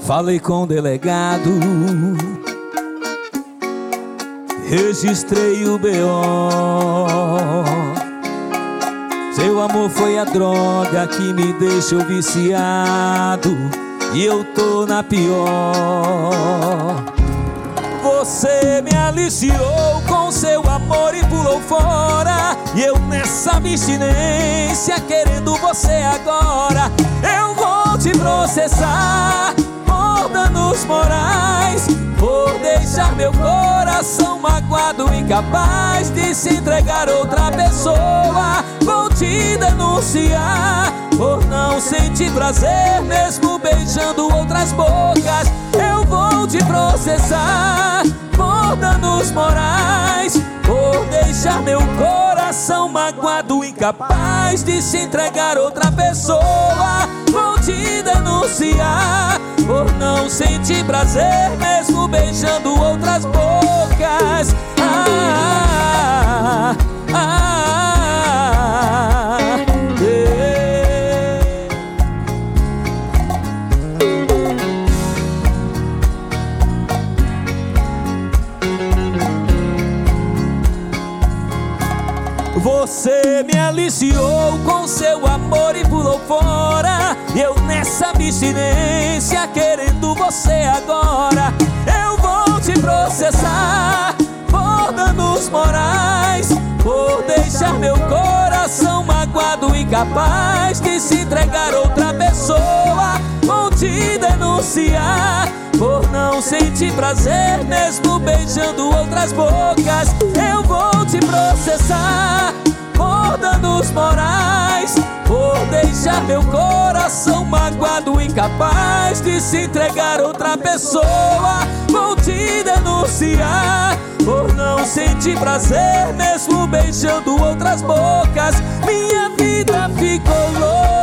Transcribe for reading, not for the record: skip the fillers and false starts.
Falei com o delegado, registrei o BO. Seu amor foi a droga que me deixou viciado, e eu tô na pior. Você me aliciou com seu amor e pulou fora, e eu nessa abstinência querendo você agora. Eu vou te processar por danos morais, por deixar meu coração magoado, incapaz de se entregar a outra pessoa. Vou te denunciar por não sentir prazer mesmo beijando outras bocas. Eu vou te processar por danos morais, por deixar meu coração magoado, incapaz de se entregar a outra pessoa. Vou te denunciar por não sentir prazer mesmo beijando outras bocas. Você me aliciou com seu amor e pulou fora, e eu nessa abstinência querendo você agora. Eu vou te processar por danos morais, por deixar meu coração magoado, incapaz de se entregar a outra pessoa. Vou te denunciar por não sentir prazer mesmo beijando outras bocas. Eu vou te processar por danos morais, por deixar meu coração magoado, incapaz de se entregar a outra pessoa. Vou te denunciar por não sentir prazer mesmo beijando outras bocas. Minha vida ficou louca.